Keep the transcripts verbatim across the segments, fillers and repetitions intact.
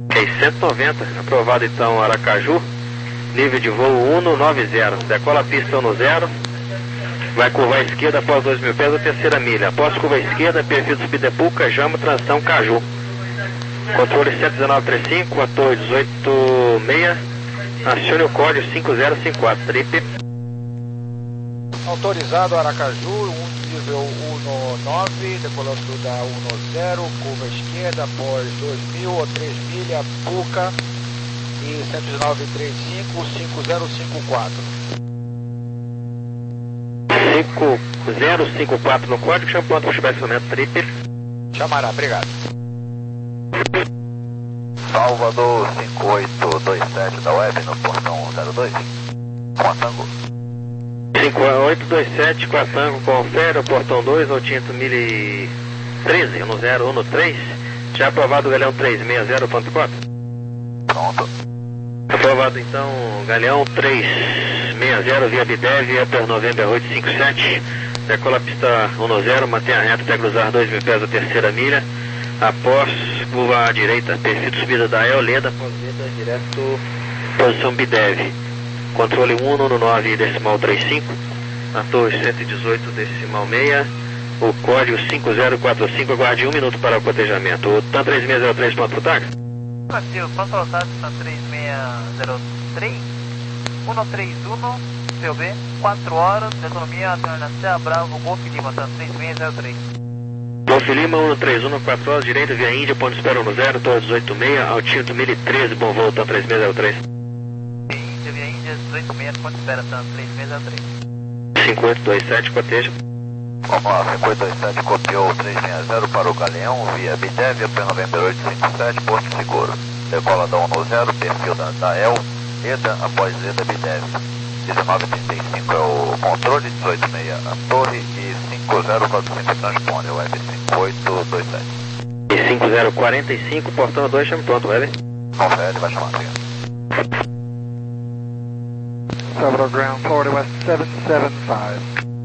seiscentos e noventa, aprovado então Aracaju, nível de voo um noventa, decola a pista um zero, vai curvar à esquerda após dois mil pés a terceira milha, após curva à esquerda, perfil do Pidepuca, Jama, transição Caju. Controle cento e dezenove trinta e cinco, ator dezoito seis, acione o código cinco zero cinco quatro, trip. Autorizado Aracaju, um nível um nove, decolando da um zero, curva à esquerda após dois mil ou três milhas, Puca e cento e dezenove trinta e cinco, cinco zero cinco quatro. cinco zero cinco quatro no código, chama ponto para estacionamento, trip. Chamará, obrigado. Salvador cinco oito dois sete da web no portão zero dois, com a Tango. cinco oito dois sete com a Tango, confere o portão dois, ao tinto mil e treze, um zero um três, já aprovado o Galeão trezentos e sessenta ponto quatro. Pronto. Aprovado então Galeão trezentos e sessenta via Bidev, Upper November oito cinco sete, decola a pista um zero, mantenha reta até cruzar dois mil pés a terceira milha, após curva à direita, perfil de subida da Eoleda, após Leda, direto, posição Bidev, controle um nove decimal trinta e cinco, a torre cento e dezoito decimal seis, o código cinco zero quatro cinco, aguarde um minuto para o cotejamento. O TAM três seis zero três, ponto pro TAG. Brasil, ponto lotado, TAM três seis zero três, um três um, C O B, quatro horas, de economia, Serra Bravo, Golf Lima, TAM três seis zero três. Golf Lima, um três um, quatro horas, direita, via Índia, ponto espera um zero, torre dezoito seis, altindo mil e treze, bom voo, TAM três seis zero três. Índia, via Índia, dezoito seis, ponto espera, TAM três seis zero três. cinco oito dois sete, coteja. Vamos lá, cinco oito dois sete copiou trezentos e sessenta para o Galeão, via Bidev, Upper November oito cinco sete, Porto Seguro. Decola da um zero, perfil da, da E L, Leda, após Leda, Bidev. dezenove trinta e cinco é o controle, dezoito seis a torre e cinco zero quatro cinco transpone, o web cinco oito dois sete. E cinco zero quatro cinco, portão dois, chama pronto, web. Confere, vai chamar, obrigado. Salvador Ground, Florida West seven seven five.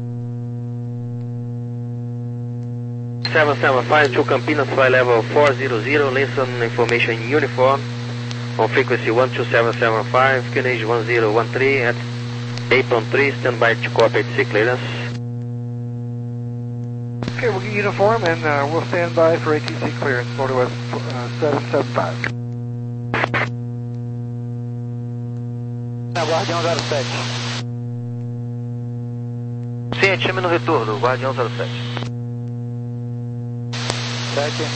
seven seven five to Campinas, fly level four zero zero, listen information in uniform, on frequency one two seven seven five, Q N H one zero one three at apron three, stand by to cooperate C clearance. Okay, we'll get uniform and uh, we'll stand by for A T C clearance, Florida West uh, seven seven five. Guardião zero sete. Sim, time no retorno, Guardião zero sete. sete.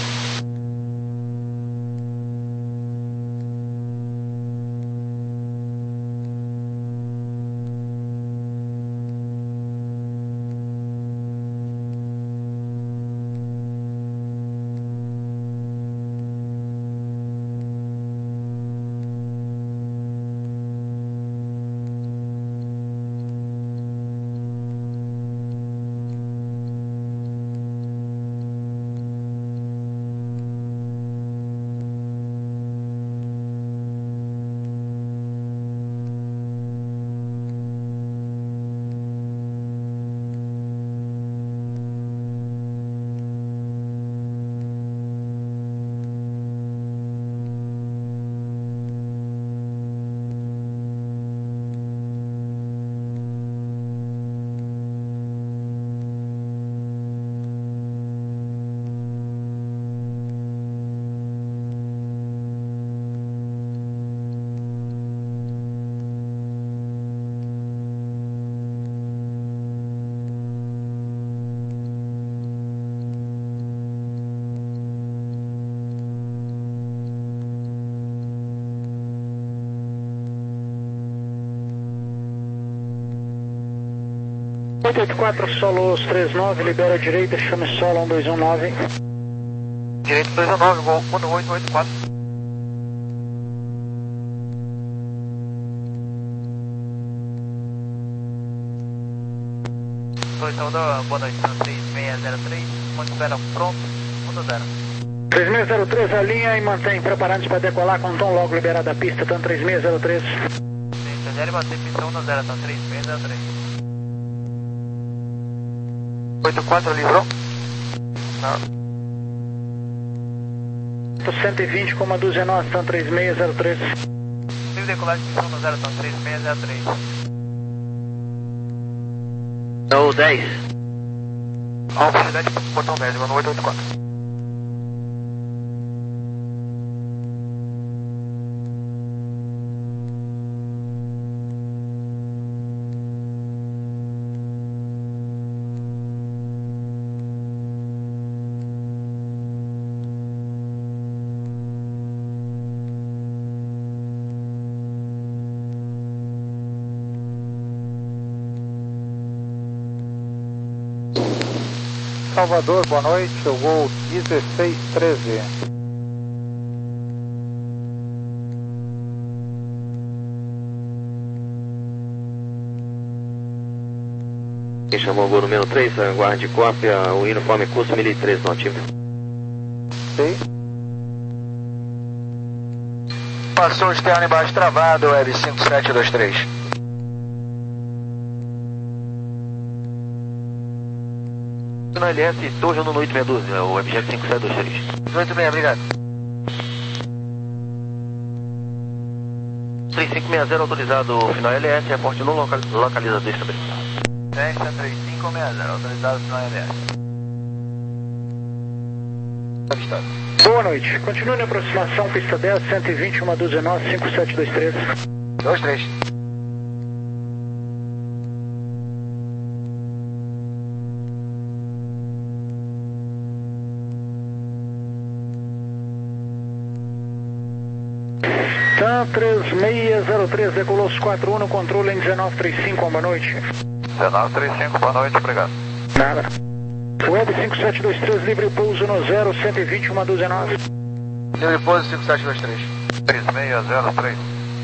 oito oito quatro, Solos três nove, libera a direita, chame solo um dois um nove. Direito dois um nove, gol um oito oito quatro. dois Salvador, boa noite, três seis zero três, ponto espera pronto, um zero. três seis zero três, alinha e mantém preparados para decolar com tom logo liberado a pista, TAM três seis zero três. três seis zero e bater pista um zero, TAM três seis zero três. oito quatro livrou. cento e vinte com uma dúzia nós, estão três seis zero três. Livre decolagem de um zero, estão três seis zero três. Ou dez. Oportunidade portão dez, mano, oito oito quatro. Salvador, boa noite, eu vou dezesseis treze. Quem chamou o voo número três, aguarde cópia, o uniforme curso mil e três no time. Sim. Passou externo embaixo travado, Web cinco sete dois três. No L S, Torre no oito seis um dois, é o objeto cinco sete dois três. oito seis, obrigado. três cinco seis zero autorizado, final L S, reporte no local, localizador estabelecido. dez, três cinco seis zero, autorizado final L S. Avistado. Boa noite, continue na aproximação, pista dez, cento e vinte, uma dúzia nós, cinco sete dois três. dois três. Tá, três seis zero três, decolou os quatro um no controle em dezenove trinta e cinco, boa noite. dezenove trinta e cinco, boa noite, obrigado. Nada. Web cinco sete dois três, livre pouso no zero, cento e vinte, uma dúzia nove. Livre pouso cinco sete dois três. três seis zero três.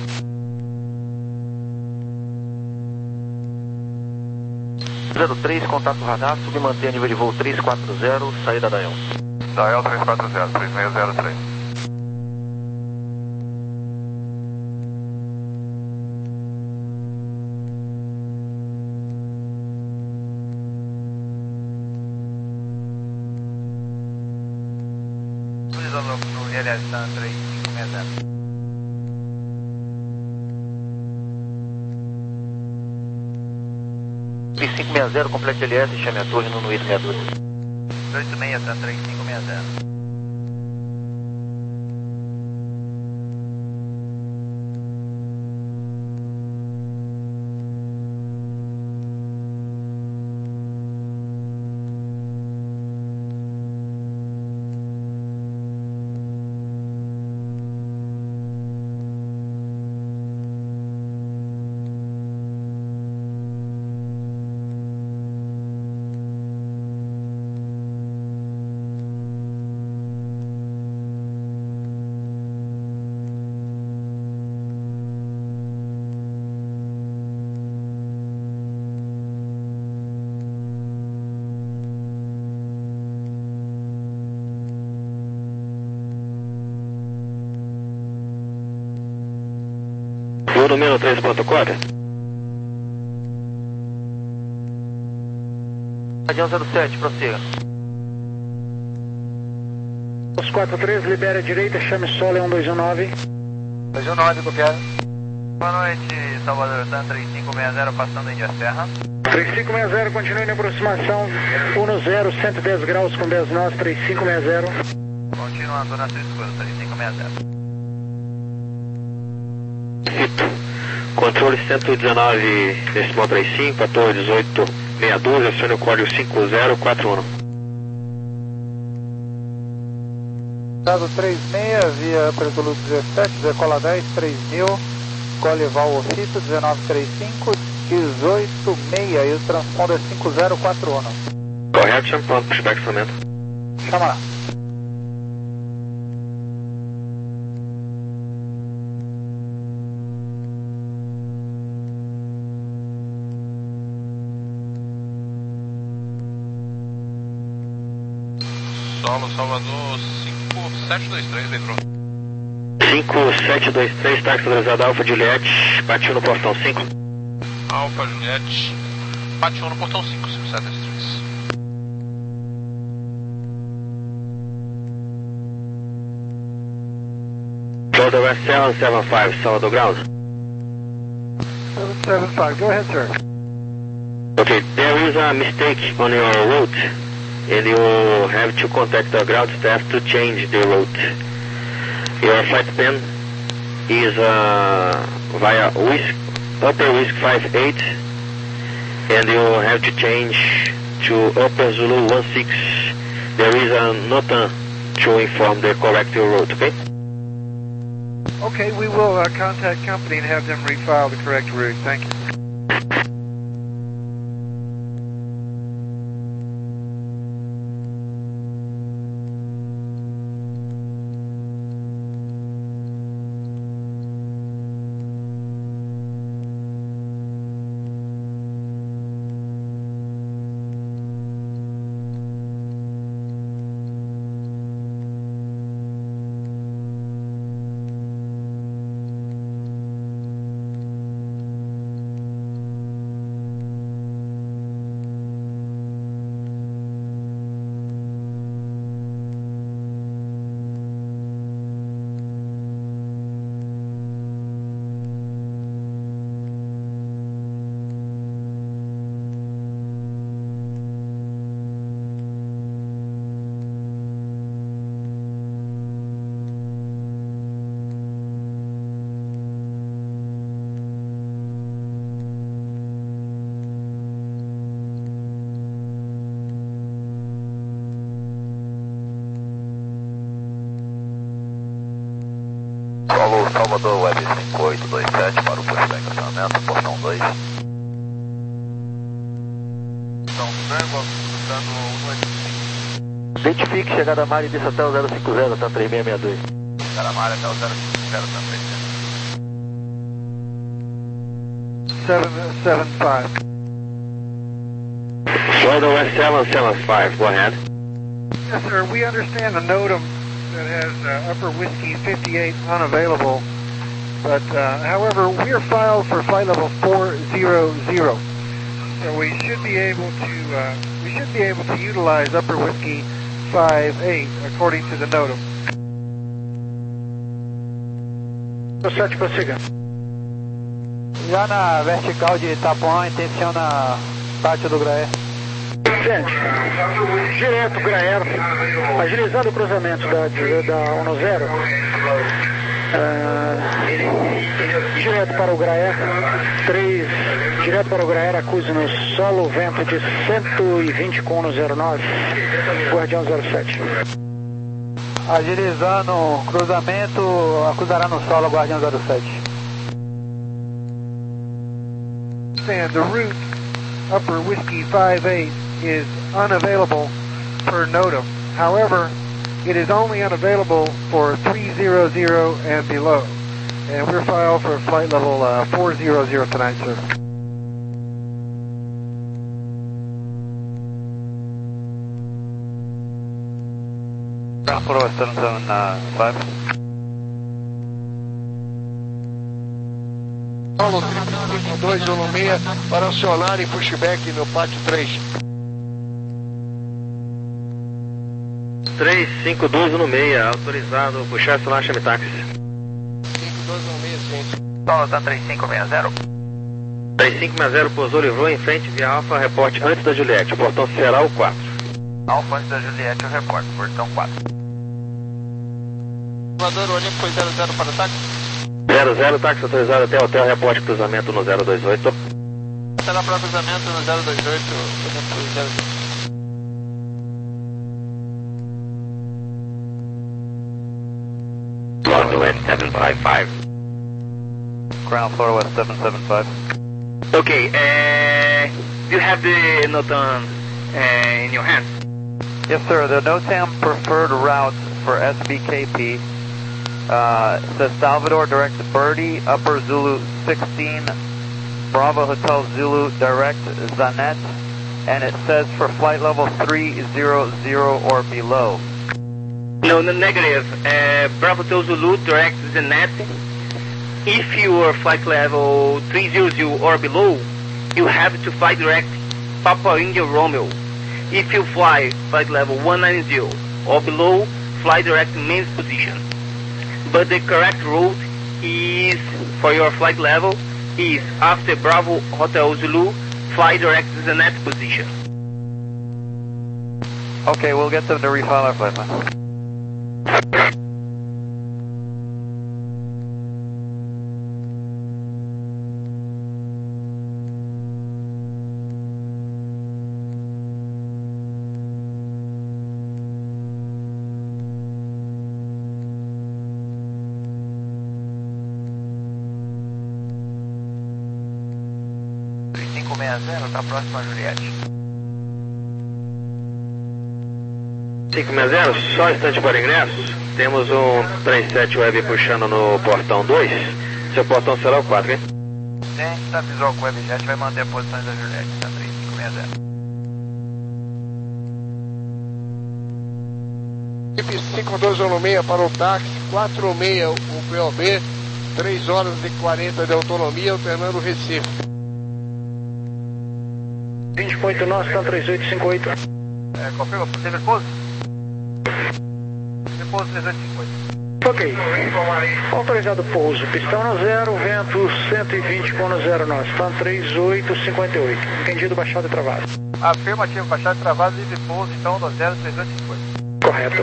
zero três, contato radar, submanter nível de voo três quatro zero, saída da E L. Da E L três quatro zero, três seis zero três. No L S, está três cinco seis zero. três cinco seis zero, complete L S, chame a torre no oito seis dois. oito seis, está três cinco seis zero. Voo número três ponto quatro. Adião zero sete, prossiga. Os quatro três, libera a direita, chame Sole um dois um nove. dois um nove, copiado. Boa noite, Salvador, está três cinco seis zero, passando em Serra. três cinco seis zero, continue na aproximação, um zero, cento e dez graus com dez nós, três cinco seis zero. Continuando na sua escuta, três cinco seis zero. Controle cento e dezenove, decimal trinta e cinco, a torre dezoito sessenta e dois, acione o código cinco zero quatro um. Dado três seis, via Pretolo dezessete, decola dez, três mil, Colival Ofício, dezenove trinta e cinco, dezoito seis, e o transponder é cinco zero quatro um. Correto, chame pronto, pushback instrumento. Chama lá. Solo Salvador cinco sete dois três, entrou. cinco sete dois três, táxi autorizado Alfa Juliette, partiu no portão cinco. Alfa Juliette, partiu no portão cinco, cinco sete dois três. Southwest seven seven five, Salvador ground. seven seven five, go ahead, sir. Okay, there is a mistake on your route, and you have to contact the ground staff to change the route. Your flight plan is uh, via Whisk, Upper Whisk five eight, and you have to change to Upper Zulu one six. There is a nota to inform the correct route, okay? Okay, we will uh, contact company and have them refile the correct route. Thank you. Solo Salvador Web cinco oito dois sete para o pushback acionamento, portão dois. Então, Frango, dando um oito cinco. Identifique chegada a Mari e desça até o zero cinco zero, tá três seis seis dois. Chegada a Mari até o zero cinco zero, tá três seven seven five. Southwest seven seven five, go ahead. Yes, sir. We understand the NOTAM that has uh, Upper Whiskey fifty-eight unavailable, but uh, however, we are filed for flight level four zero zero, so we should be able to uh, we should be able to utilize Upper Whiskey five eight according to the NOTAM. sete, prossiga. Já na vertical de Itapuã, intenciona parte do Graer. Gente, direto Graer, agilizando o cruzamento da, da dez, uh, direto para o Graer, três, direto para o Graer, acuse no solo, vento de cento e vinte com no zero nove, Guardião zero sete. Agilizando o cruzamento, acusará no solo Guardião zero sete. And the route Upper Whiskey five eight is unavailable per NOTAM. However, it is only unavailable for three zero zero and below. And we're filed for flight level uh, four zero zero tonight, sir. Ground floor seven seven five. Paulo trinta e dois um seis para acionar e pushback no pátio três. três cinco dois um seis, autorizado puxar acionar chame táxi. cinco dois um seis, gente. Solo tá três cinco seis zero. três cinco seis zero, pousou, livrou em frente via Alfa, reporte antes da Juliette, o portão será o quatro. Alfa antes da Juliette, o reporte, portão quatro. Voador Olímpico foi zero zero para o táxi. zero zero, táxi autorizado até hotel, reporte cruzamento no zero dois oito. Até lá para o cruzamento no zero dois oito, Olímpico zero zero. Southwest seven five five. Ground floor west seven seven five. Okay, uh, do you have the NOTAM uh, in your hands? Yes, sir. The NOTAM preferred route for S B K P uh, says Salvador direct Birdie, Upper Zulu sixteen, Bravo Hotel Zulu direct Zanet, and it says for flight level three zero zero or below. No, no, negative. Uh, Bravo Hotel Zulu direct Zanet. If you are flight level three zero zero or below, you have to fly direct Papa India Romeo. If you fly flight level one nine zero or below, fly direct main position. but the correct route is, for your flight level, is after Bravo Hotel Zulu, fly direct to the net position. Okay, we'll get them to refile our flight plan. cinco seis zero, está próximo a Juliette. cinco seis zero, só instante para ingressos. Temos um trinta e sete Web puxando no portão dois. Seu portão será o quatro, hein? Sim, está visual com o Webjet, vai manter a posição da Juliette, está três cinco seis zero. Equipe cinco dois um seis para o táxi, quatro seis o P O B, três horas e quarenta de autonomia, alternando Recife. vinte ponto oito nós, está três oito cinco oito. É, confirma, possível pouso? Pouso três oito cinco oito. Ok. Autorizado pouso, pistão no zero, vento cento e vinte ponto zero nós, está três oito cinco oito. Entendido, baixado e travado. Afirmativo, baixado e travado, livre pouso, então no zero três oito cinco oito. Correto.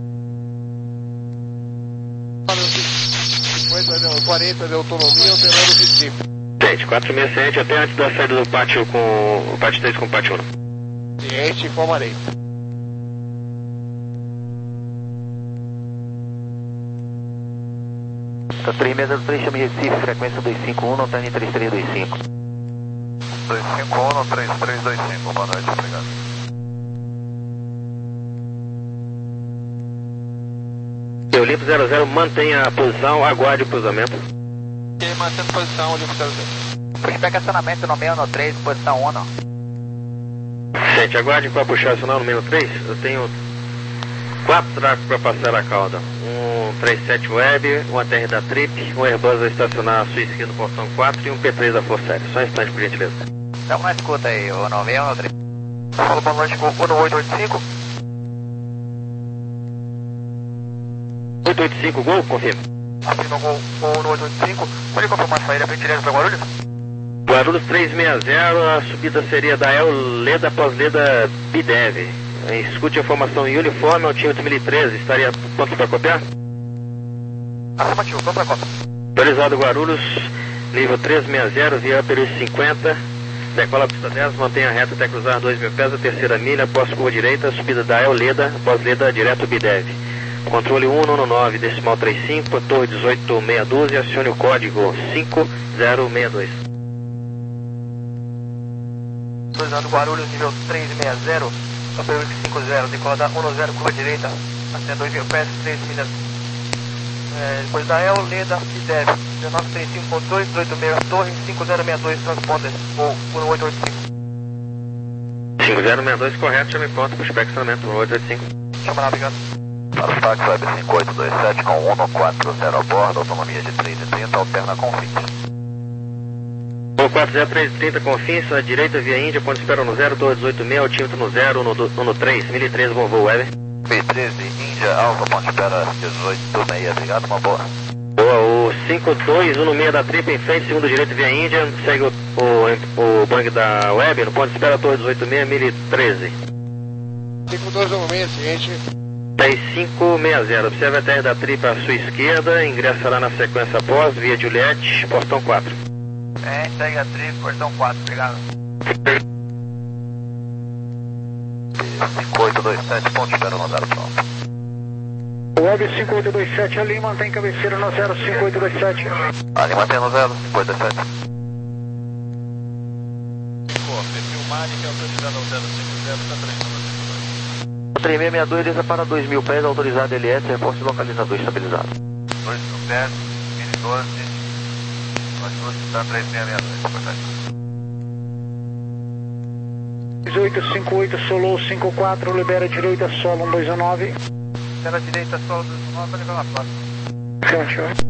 quarenta de autonomia, alternando Recife. Gente, quatro seis sete até antes da saída do pátio com o pátio três com o pátio um. Ciente, informarei. Tá três seis zero três, chame Recife, frequência dois cinco um, não tá em três três dois cinco. dois cinco um, três três dois cinco, boa noite, obrigado. Olimpo zero zero, mantenha a posição, aguarde o cruzamento. Ok, mantendo posição, Olimpo zero zero. Pushback acionamento no meio no três, posição um. Gente, aguarde para puxar o sinal no meio três. Eu tenho quatro tracos para passar a cauda. Um trinta e sete Web, um A T R da Trip, um Airbus vai estacionar à sua esquerda no portão quatro e um P três da Força Aérea. Só um instante, por gentileza. Estamos na escuta aí, o nove um no três. Fala, boa noite com o oito oito cinco. oito oito cinco, gol, confirma. Afirma gol no oito oito cinco. Pode confirmar a saída para gentileza para Guarulhos? Guarulhos três seis zero, a subida seria da El Leda após Leda Bidev. Escute a informação em uniforme, altímetro mil e treze, estaria pronto para copiar? Afirmativo, vamos para a Copa. Autorizado Guarulhos, nível três seis zero, via Upper cinquenta, decola pista dez, mantenha reta até cruzar dois mil pés, a terceira milha, após curva direita, subida da El Leda, após Leda direto Bidev. Controle um nove nove, decimal trinta e cinco, torre dezoito meia dúzia, acione o código cinco zero seis dois. Autorizado Guarulhos, nível três seis zero, Upper cinco zero, decola da um zero, curva direita, até dois mil pés, três milhas. É, depois da El Leda Bidev, dezenove trinta e cinco ponto dois, dezoito meia, torre cinco zero seis dois, transponder, ou um oito oito cinco. cinco zero seis dois, correto, chame ponto, pushback estacionamento um oito oito cinco. Chama lá, obrigado. Para o táxi Web cinco oito dois sete com um quatro zero a bordo, autonomia de três e trinta, alterna com fins. um quatro zero três trinta com fins, à direita via Índia, ponto espera no zero, torre dezoito meia, altímetro no zero, no, no três, mil e treze, bom voo, Weber. P treze, Índia, Alfa, ponto espera dezoito meia, obrigado, uma boa. Boa, o cinco dois um no meio da Trip em frente, segundo direito via Índia, segue o, o, o Boeing da Web, no ponto espera, torre dezoito meia, mil e treze. cinco dois um seis, ciente. dez cinco seis zero, observe a T R da Trip à sua esquerda, ingressa lá na sequência após, via Juliette, portão quatro. É, segue a Trip, portão quatro, obrigado. cinco oito dois sete, ponto espera no zero, pronto. Web cinco oito dois sete, ali mantém cabeceira no zero cinco oito dois sete. Ali mantém no zero, cinco oito dois sete. Perfil Mari, que é autorizado ao zero cinco zero, está treinando. três seis seis dois, desça para dois mil pés, autorizado L S, reforço localizador estabilizado. dois mil pés, mil e doze, está três seis seis dois, importante. oito cinco oito, Solo cinco quatro, libera direita, solo um dois nove. Pela direita, solo dois nove, vai levar na próxima. Pronto.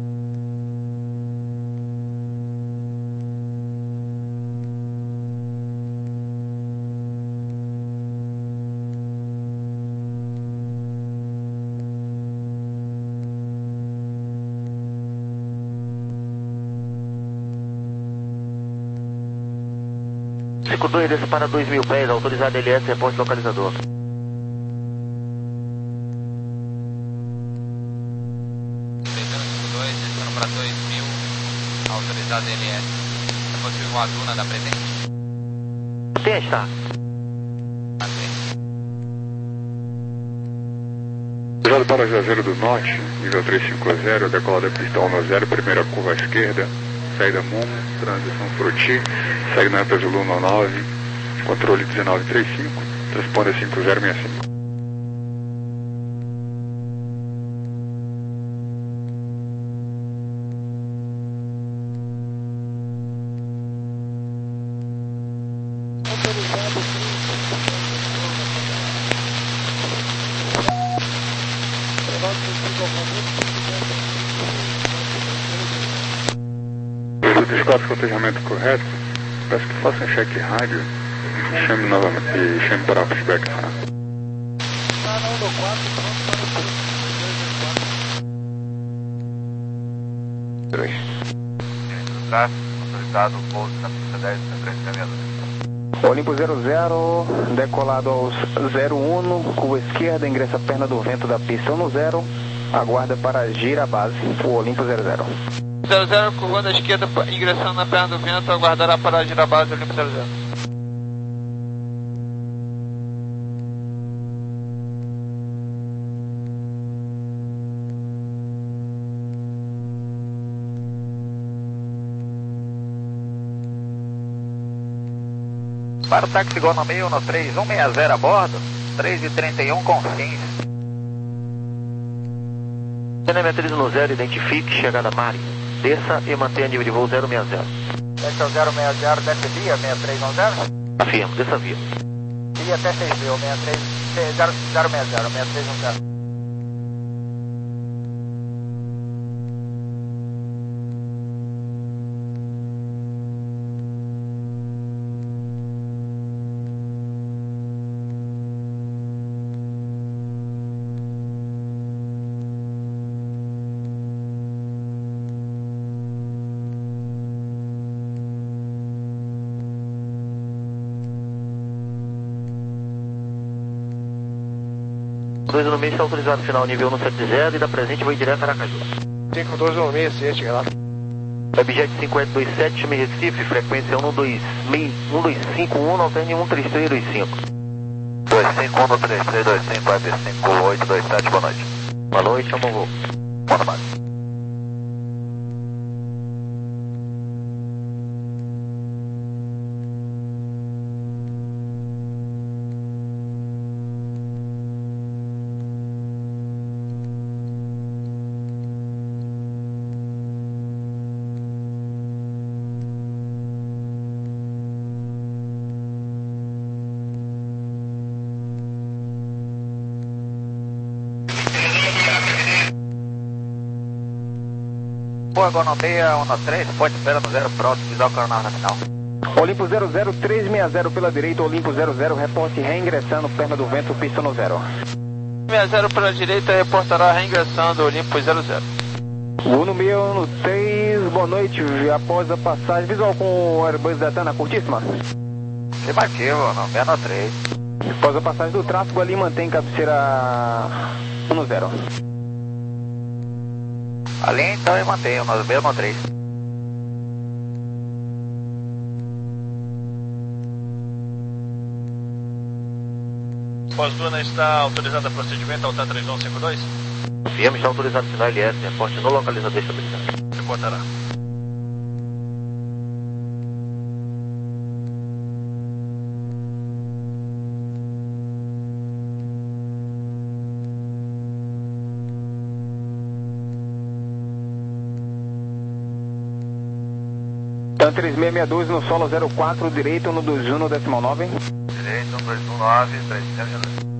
cinco dois, desça para dois mil pés, autorizado L S, reporte localizador. cinco dois, descendo para dois mil, autorizado L S. Reporte igual a Duna da presente. Tem, está. Virado para Juazeiro do Norte, nível trezentos e cinquenta, decolada pista um zero, primeira curva à esquerda, saída Momo, transição Fruti, segue na P Zulu nove, controle dezenove trinta e cinco, transponder cinco zero seis cinco. Dos quatro cotejamento correto, peço que faça um cheque rádio, chame novamente e chame para o feedback. três. Autorizado o pouso na pista dez, três caminhadores. Olimpo zero zero, decolado aos zero um, curva esquerda, ingressa a perna do vento da pista um zero, aguarda para gira a base, o Olimpo zero zero. zero zero, curvando à esquerda, ingressando na perna do vento, aguardará para a girabase Olimpo zero zero. Para o táxi igual no meio, no três um seis zero a bordo, três e trinta e um com fins. C N M três um zero, identifique, chegada Mari. Desça e mantenha nível de voo zero seis zero. Desce ao zero seis zero, desce via seis três um zero? Afirmo, desça via. Via até seis mil, seis três zero zero seis zero, seis três um zero. dois no meio está autorizado final nível um sete zero e da presente vou direto a Aracaju. cinco dois no meio, este, relato. Objeto cinquenta e dois sete, me Recife, frequência um dois cinco um, alterne um três três dois cinco. dois cinco um, três três dois cinco, web cinco oito dois sete, boa noite. Boa noite, é um bom voo. Boa noite. Boa, Gonomeia, um três, pode esperar no zero, próximo, visual coronal na final. Olimpo zero zero, três seis zero pela direita, Olimpo zero zero, reporte reingressando, perna do vento, pista no zero. seis zero pela direita, reportará reingressando Olimpo zero zero. Uno meu no três, boa noite, após a passagem, visual com o Airbus da Tana curtíssima. Afirmativo, no seis três. Após a passagem do tráfego ali, mantém cabeceira um zero. Ali então eu mantenho, no seis três. Pós-Duna está autorizada a procedimento Alta três um cinco dois? Viemos está autorizado final L S, reporte no localizador estabilizado. Reportará. TAN três seis seis dois no solo zero quatro, direito no dois um, decimal nove. Direito, dois um nove, três